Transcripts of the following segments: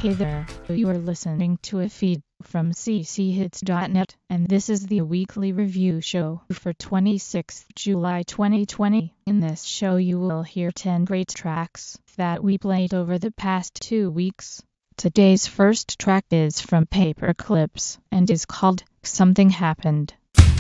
Hey there, you are listening to a feed from cchits.net, and this is the weekly review show for 26th July 2020. In this show you will hear 10 great tracks that we played over the past 2 weeks. Today's first track is from Paperclips and is called Something Happened.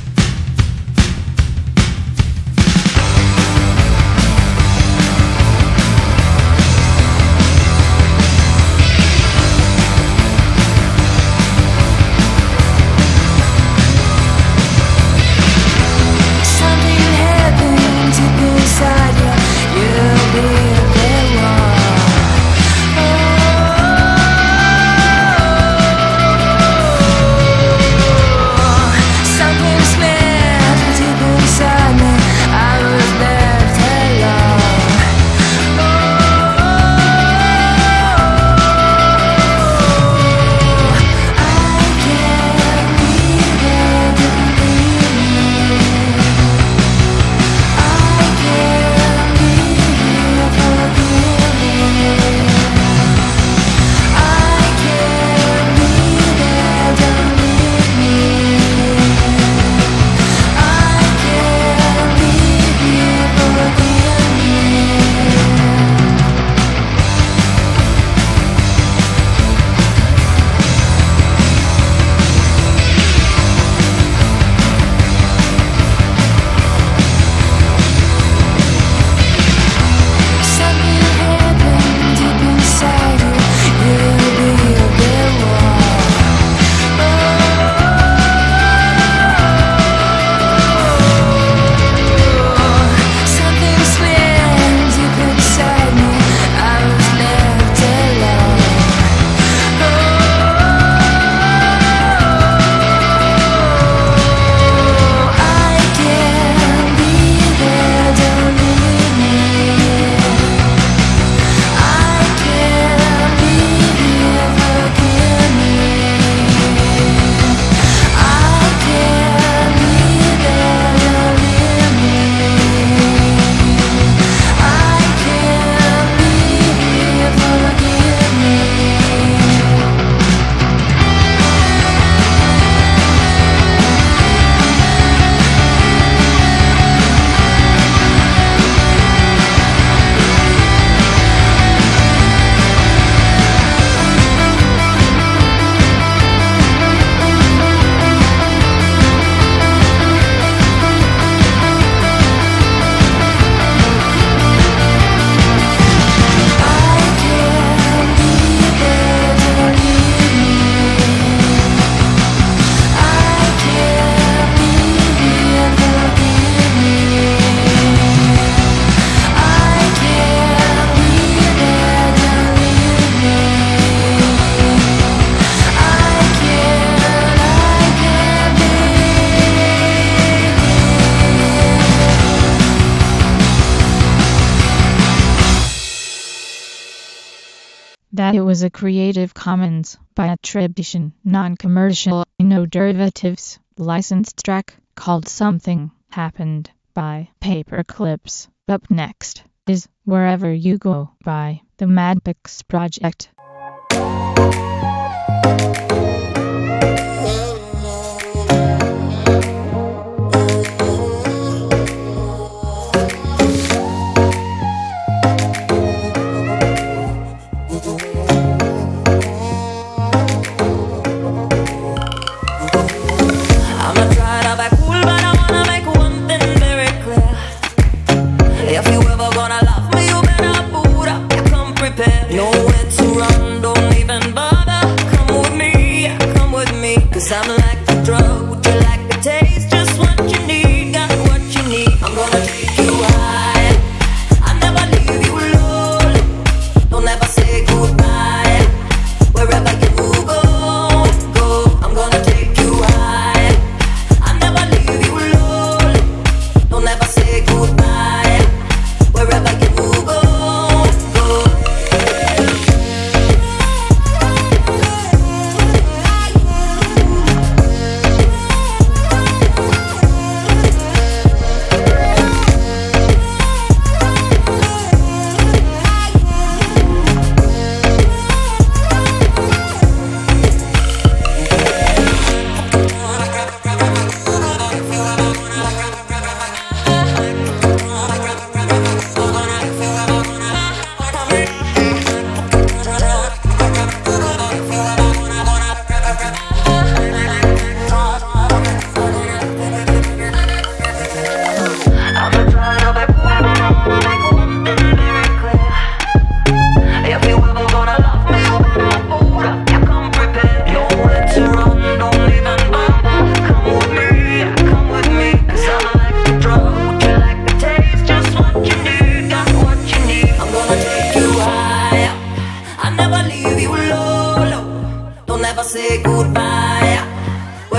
That it was a Creative Commons by attribution, non-commercial, no derivatives, licensed track called Something Happened by Paperclips. Up next is Wherever You Go by the Madpix Project. Nowhere to run, don't even bother. Come with me.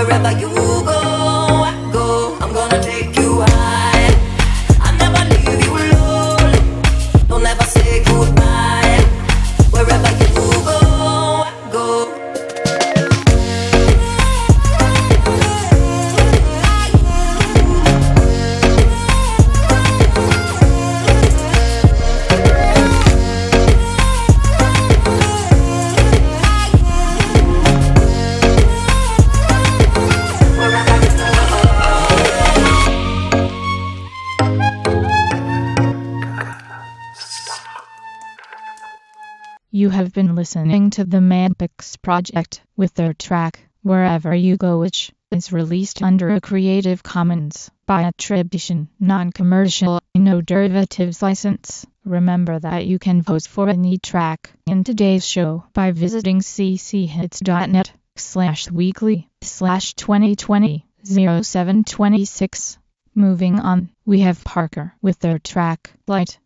Wherever you go, I go. I'm gonna take you high. I'll never leave you alone. Don't ever say goodbye. Wherever you go, I go. You have been listening to the Madpix Project with their track, Wherever You Go, which is released under a Creative Commons by attribution, non-commercial, no derivatives license. Remember that you can vote for any track in today's show by visiting cchits.net/weekly/2020-0726. Moving on, we have Parker with their track, Light.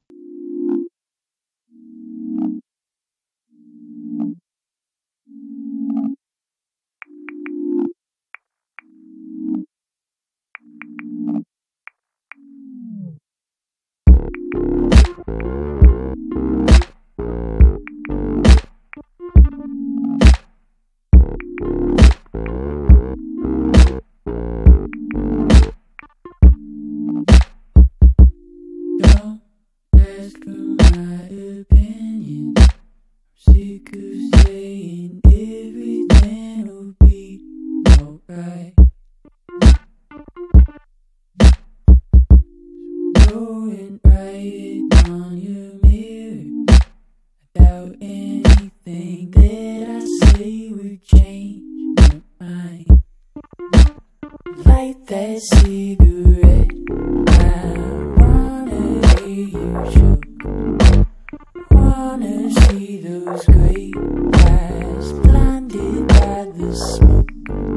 That cigarette, I wanna hear you choke. Wanna see those great eyes blinded by the smoke.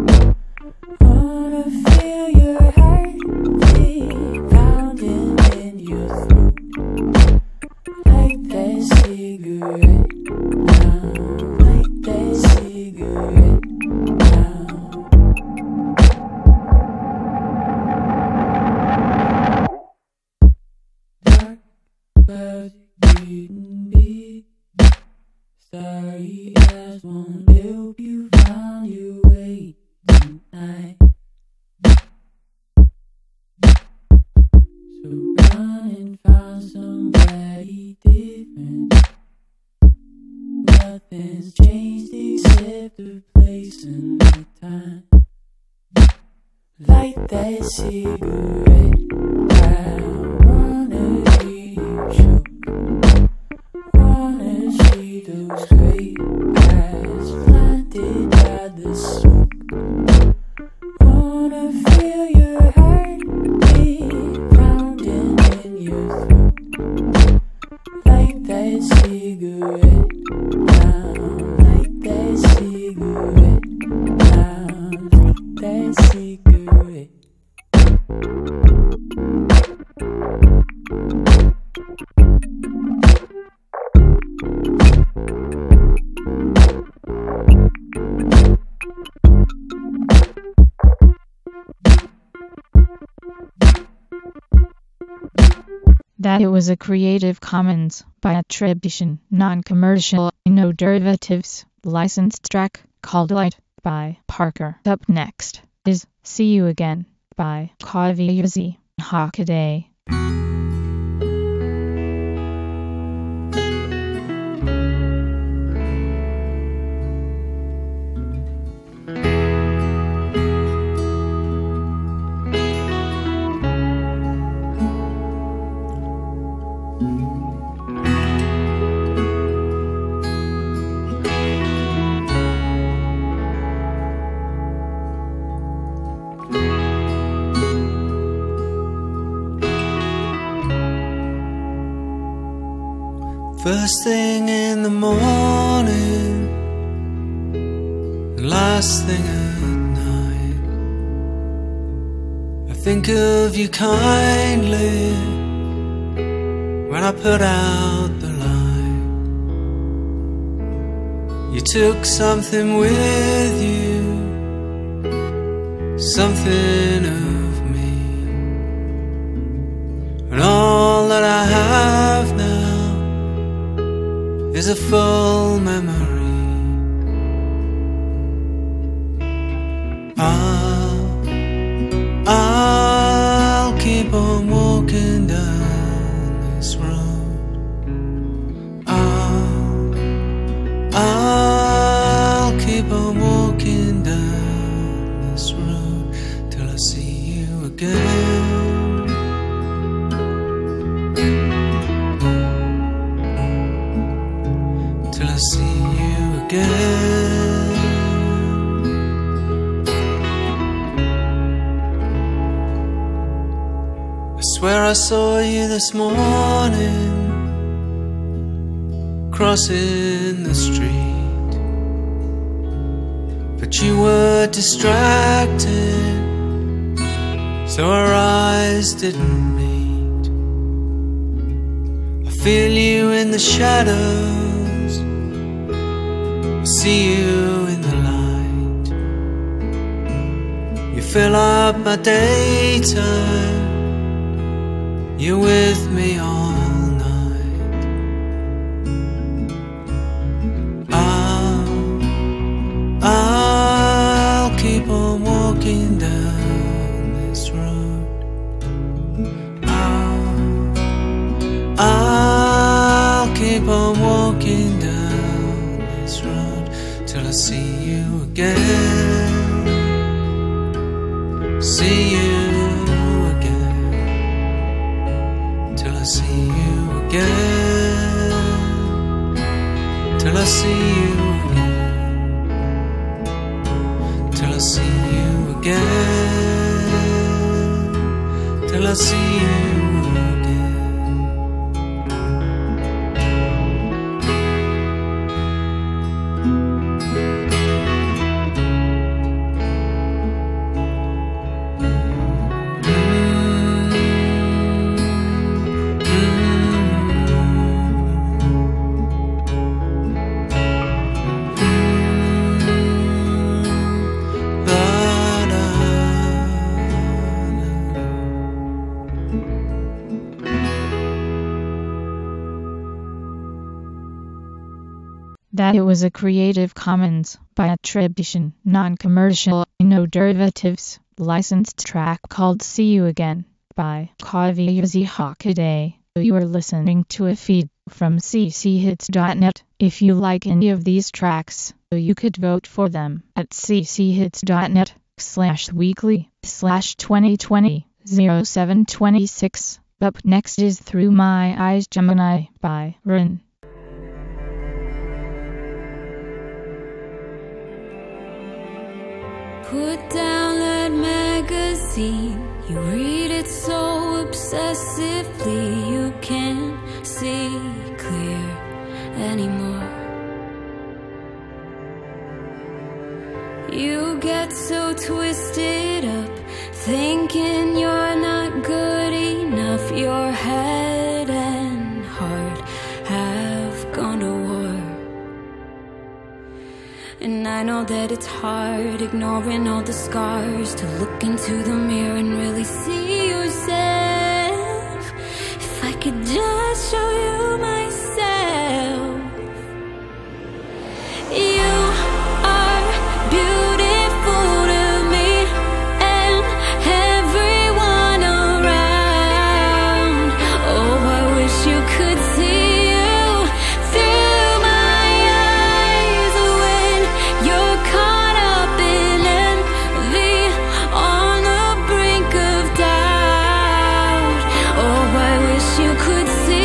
Wanna feel your heartbeat pounding in your throat. Like that cigarette, like that cigarette. Clouds getting big. Starry eyes won't help you find your way tonight. So run and find somebody different. Nothing's changed except the place and the time. Light that cigarette. I wanna hear you choke. Wanna see those great eyes blinded by the smoke. Wanna feel your heartbeat pounding in your throat. Like that cigarette, like that cigarette, like that cigarette. That it was a Creative Commons by attribution, non-commercial, no derivatives, licensed track called Light by Parker. Up next is See You Again by Kaviyuzi Hakaday. First thing in the morning, last thing at night, I think of you kindly when I put out the light. You took something with you something of me, and all that I have now is a full memory. I'll keep on walking down this road. I'll keep on walking down this road till I see you again. Till I see you again. I swear I saw you this morning crossing the street, but you were distracted, so our eyes didn't meet. I feel you in the shadows, I see you in the light. You fill up my daytime, you're with me all night. I'll keep on walking down this road. I'll keep on walking down this road till I see you again. See you again. Till I see you again. Till I see you again. Till I see you again. Till I see you again. That it was a Creative Commons by attribution, non-commercial, no derivatives, licensed track called See You Again by Kaviyuzi Hakaday. You are listening to a feed from cchits.net. If you like any of these tracks, you could vote for them at cchits.net/weekly/2020-0726. Up next is Through My Eyes Gemini by Rin. Put down that magazine. You read it so obsessively you can't see clear anymore. You get so twisted up, thinking you're not good enough. Your head and heart have gone to war. And I know that it's hard, ignoring all the scars, to look into the mirror and really see yourself. If I could just show you myself. You are beautiful to me and everyone around. Oh, I wish you could see you through my eyes when you're caught up in envy, on the brink of doubt. Oh, I wish you could see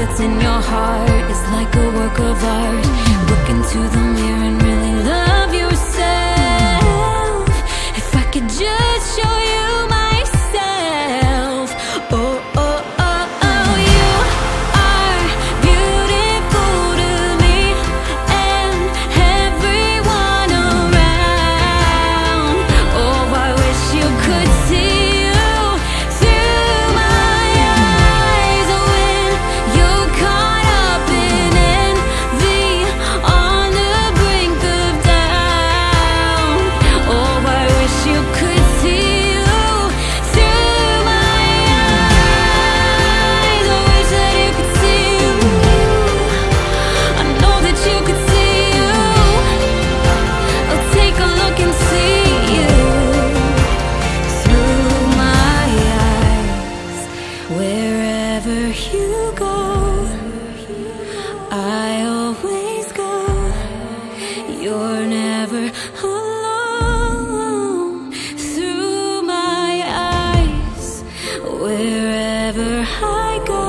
that's in your heart is like a work of art. Look into the mirror and really love yourself. If I could just show you myself. Oh, oh, oh, oh, you are beautiful to me and everyone around. Oh, I wish you could see you through my eyes when you're caught up in envy on the brink of down. Oh, I wish you could see you through my eyes. I wish that you could see you. I know that you could see you. I'll take a look and see you through my eyes. Wherever you go, I always go. You're never alone. Through my eyes, wherever I go,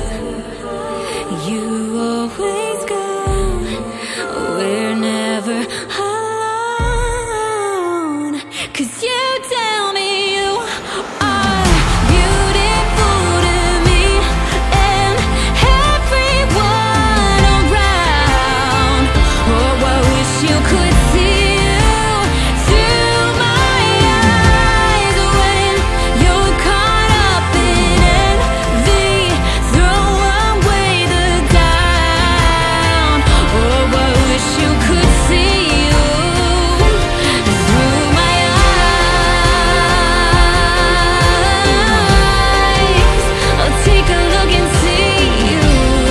you always go. We're never alone. 'Cause you tell me you are beautiful to me and everyone around. Oh, I wish you could see you through my eyes when you're caught up in envy. Throw away the doubt. Oh, I wish you could see you through my eyes. I'll take a look and see you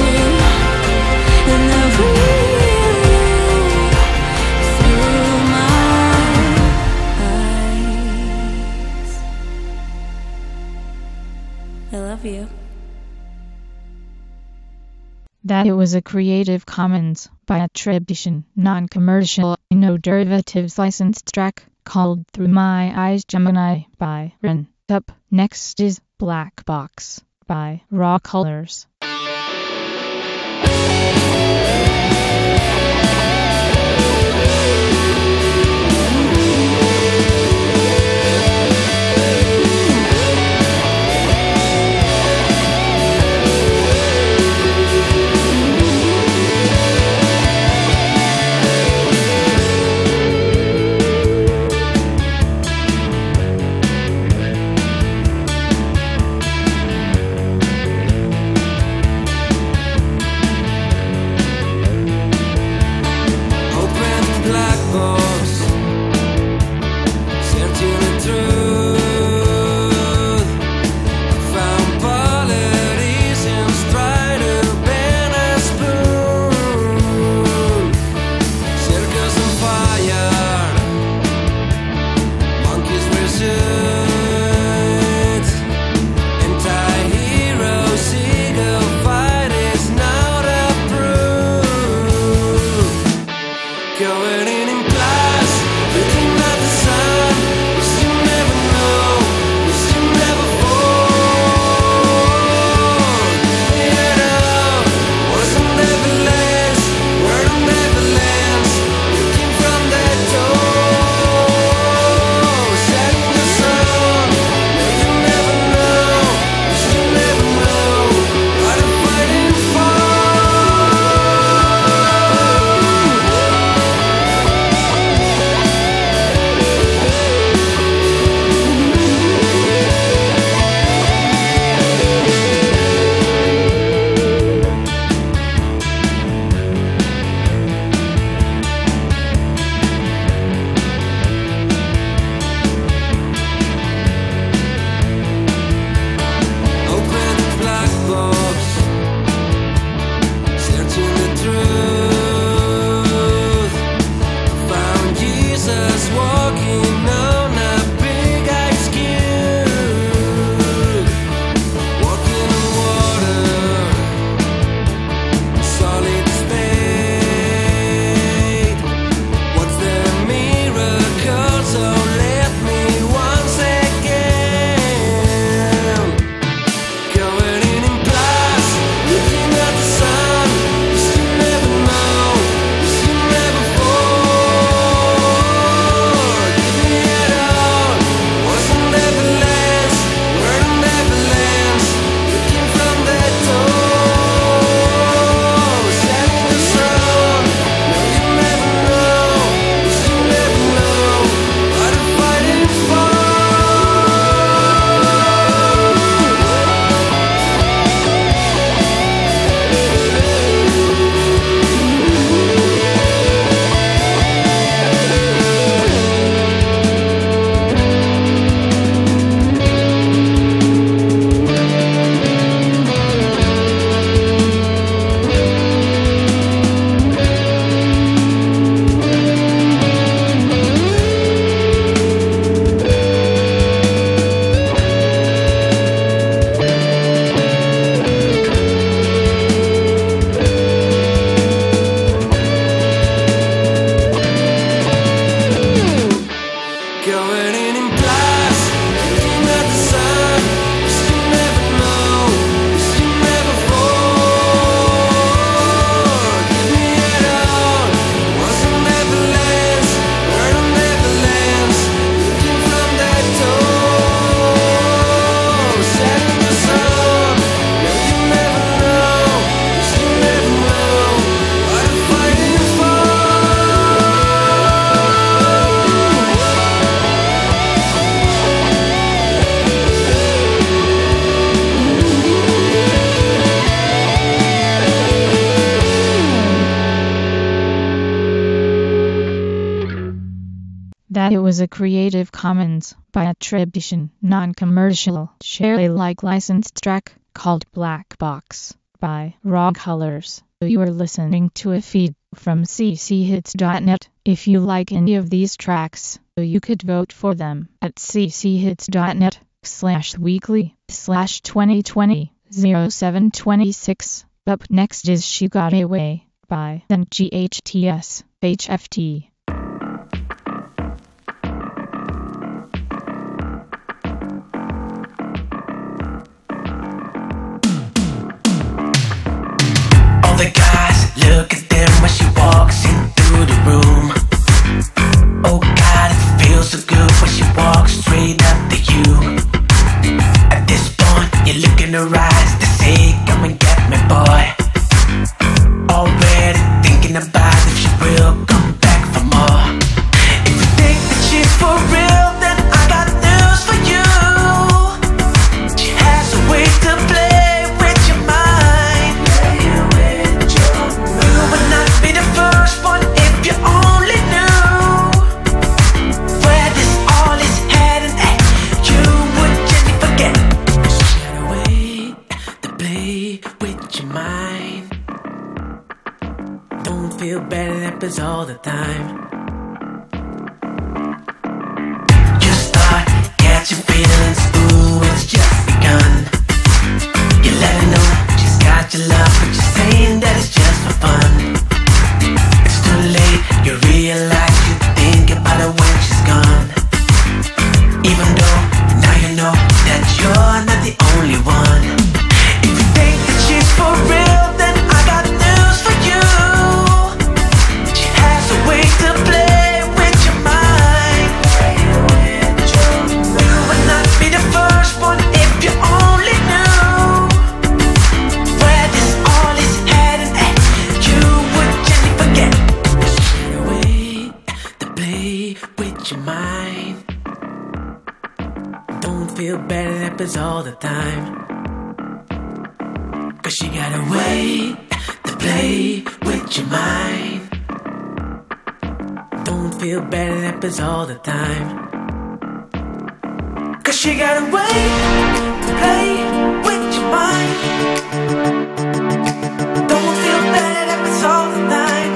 in the real through my eyes. I love you. That it was a Creative Commons by attribution, non-commercial, no derivatives licensed track called Through My Eyes Gemini by Ren. Up next is Black Box by Raw Colors. was a Creative Commons by attribution, non-commercial, share Alike licensed track called Black Box by Raw Colors. You are listening to a feed from cchits.net. If you like any of these tracks, you could vote for them at cchits.net/weekly/2020-0726. Up next is She Got Away by then GHTS HFT. The guys, look at them when she walks in through the room. Oh God, it feels so good when she walks straight up to you. At this point, you look in her eyes, they say, come and get me, boy. Already thinking about if she will come back for more. If you think that she's for real, then I got news for you. She has a way to play with your mind. Feel bad, it happens all the time. You start catching feelings, ooh, it's just begun. You let her know she's got your love, but you're saying that it's just for fun. It's too late, you realize you think about her when she's gone. Even though now you know that you're not the only one. If you think that she's for real, then I got news for you. Way to play with your mind. You would not be the first one if you only knew where this all is heading. You would gently forget. The way to play with your mind. Don't feel bad, it happens all the time. Cause she got a way to play with your mind. Don't feel bad, it happens all the time. Cause she got a way to play with your mind. Don't feel bad, it happens all the time.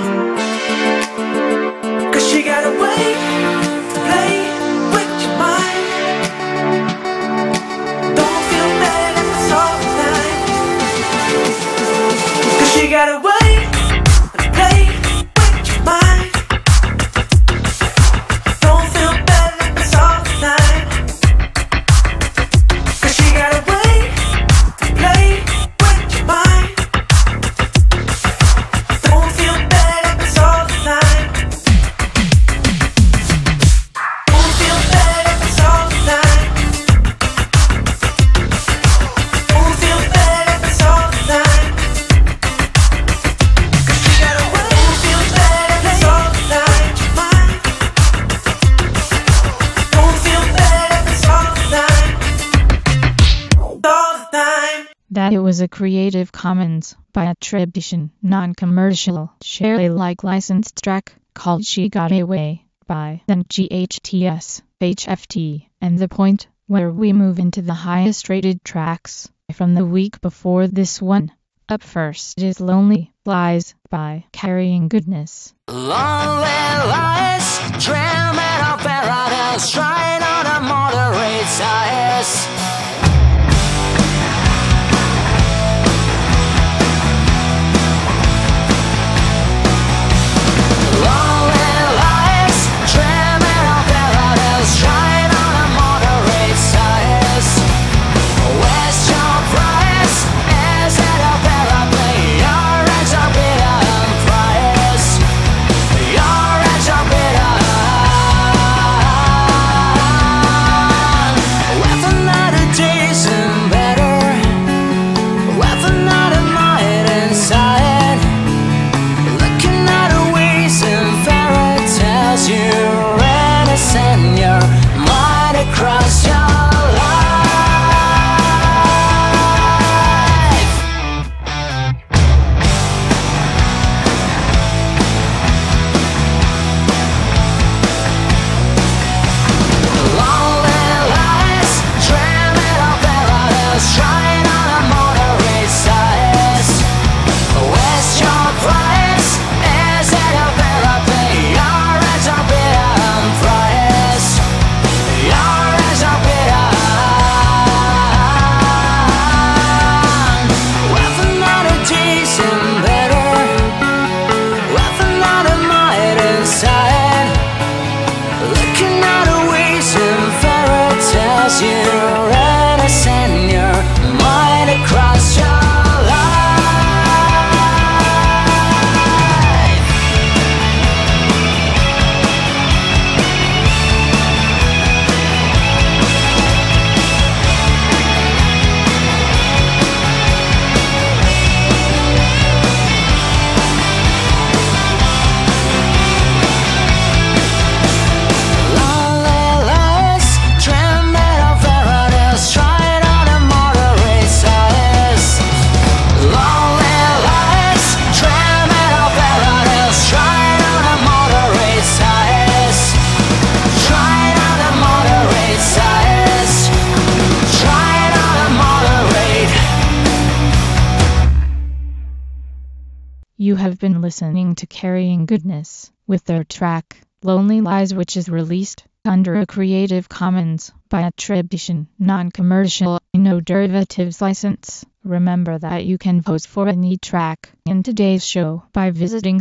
Cause she got a way to play with your mind. Don't feel bad, it happens all the time. Cause she got a way to play with your mind. That it was a Creative Commons by attribution, non-commercial, share Alike licensed track called She Got Away by then GHTS HFT, and the point where we move into the highest rated tracks from the week before this one. Up first is Lonely Lies by Carrying Goodness. Lonely lies, dreaming of paradise, trying on a moderate size. Your You have been listening to Carrying Goodness with their track Lonely Lies, which is released under a Creative Commons by attribution, non-commercial, no derivatives license. Remember that you can vote for any track in today's show by visiting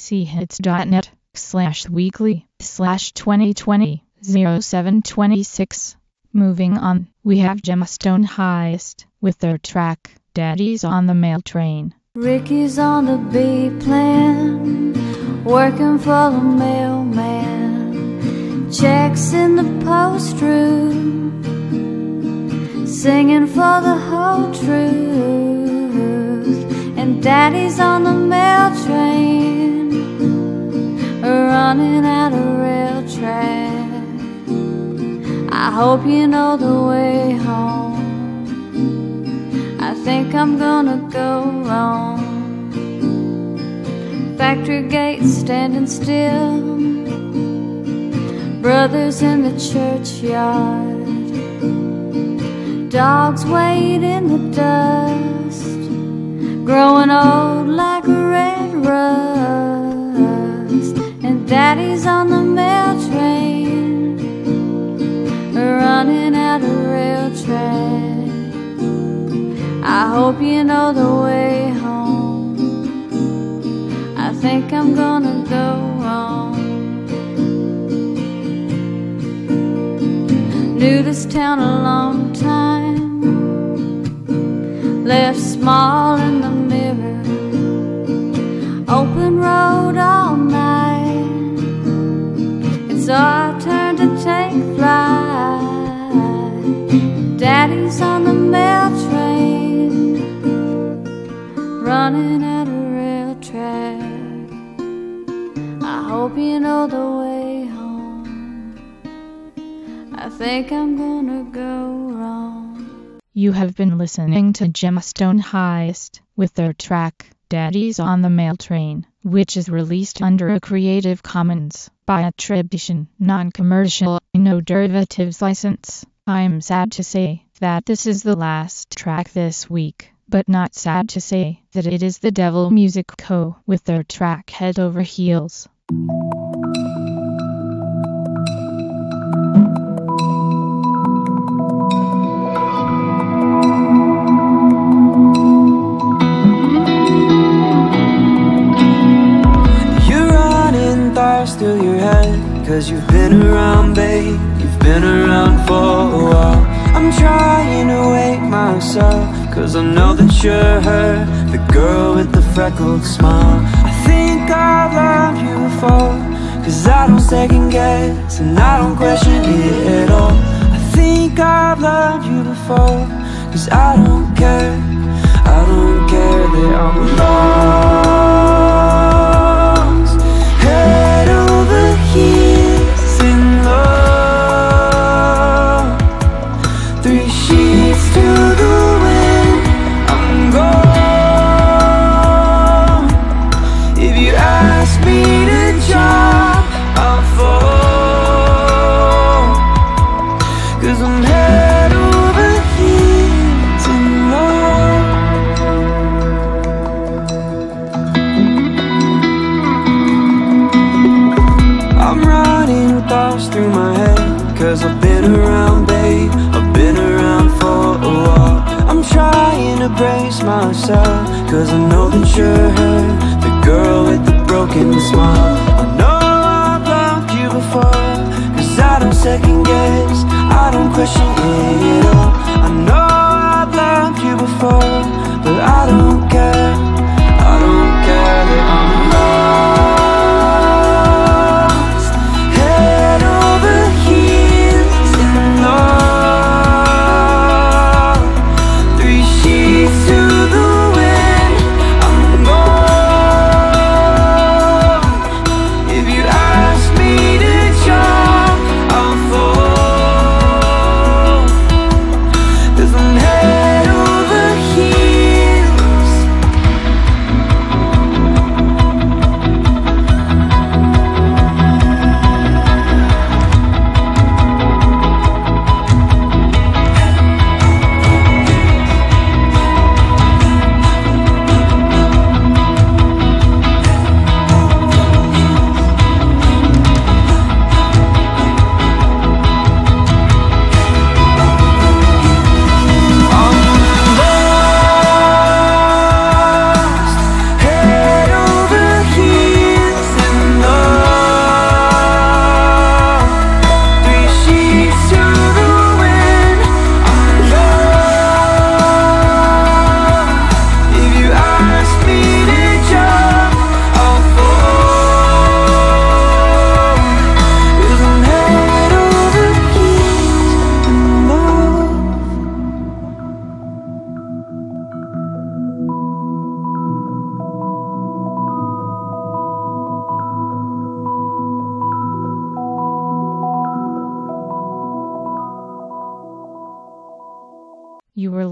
cchits.net/weekly/2020-0726. Moving on, we have Gemma Stone Highest with their track Daddy's on the Mail Train. Ricky's on the B plan, working for the mailman, checks in the post room, singing for the whole truth. And Daddy's on the mail train, running out of rail track. I hope you know the way home. I think I'm gonna go wrong. Factory gates standing still, brothers in the churchyard, dogs wait in the dust, growing old like a red rust. And Daddy's on the mail train, running out of rail track. I hope you know the way home. I think I'm gonna go wrong. Knew this town a long time, left small in the mirror, open road all night. And so I turned to take flight. Daddy's on the mail train, running out of rail track. I hope you know the way home. I think I'm gonna go wrong. You have been listening to Gemma Stone Highest with their track Daddy's on the Mail Train, which is released under a Creative Commons by attribution, non-commercial, no derivatives license. I'm sad to say that this is the last track this week, but not sad to say that it is the Devil Music Co. with their track Head Over Heels. You're running thoughts through your head, 'cause you've been around, babe. You've been around for a while. I'm trying to wake myself, 'cause I know that you're her, the girl with the freckled smile. I think I've loved you before, 'cause I don't second guess and I don't question it at all. I think I've loved you before, 'cause I don't care that I'm lost, head over heels in love. 3 sheets to the wind, I'm gone. If you ask me to jump, I'll fall, 'cause I'm head over heels in love. I'm running with thoughts through my head, 'cause I've been around, babe. I've been around for a while. I'm trying to brace myself, 'cause I know that you're her, the girl with the broken smile. I know I've loved you before, 'cause I don't second guess, I don't question it at all. I know I've loved you before, but I don't care that I'm lost, head over heels in love. 3 sheets to the wind, I'm gone. If you ask me to jump, I'll fall, 'cause I'm head over heels.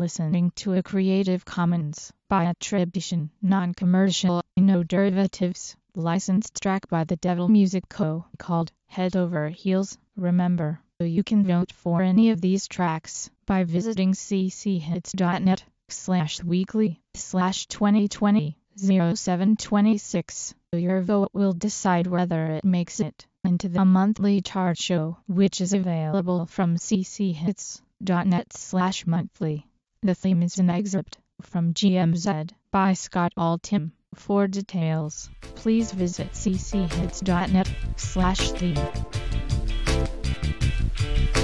listening to a Creative Commons by attribution, non-commercial, no derivatives, licensed track by the Devil Music Co. called Head Over Heels. Remember, you can vote for any of these tracks by visiting cchits.net/weekly/2020-0726. Your vote will decide whether it makes it into the monthly chart show, which is available from cchits.net/monthly. The theme is an excerpt from GMZ by Scott Altham. For details, please visit cchits.net/theme.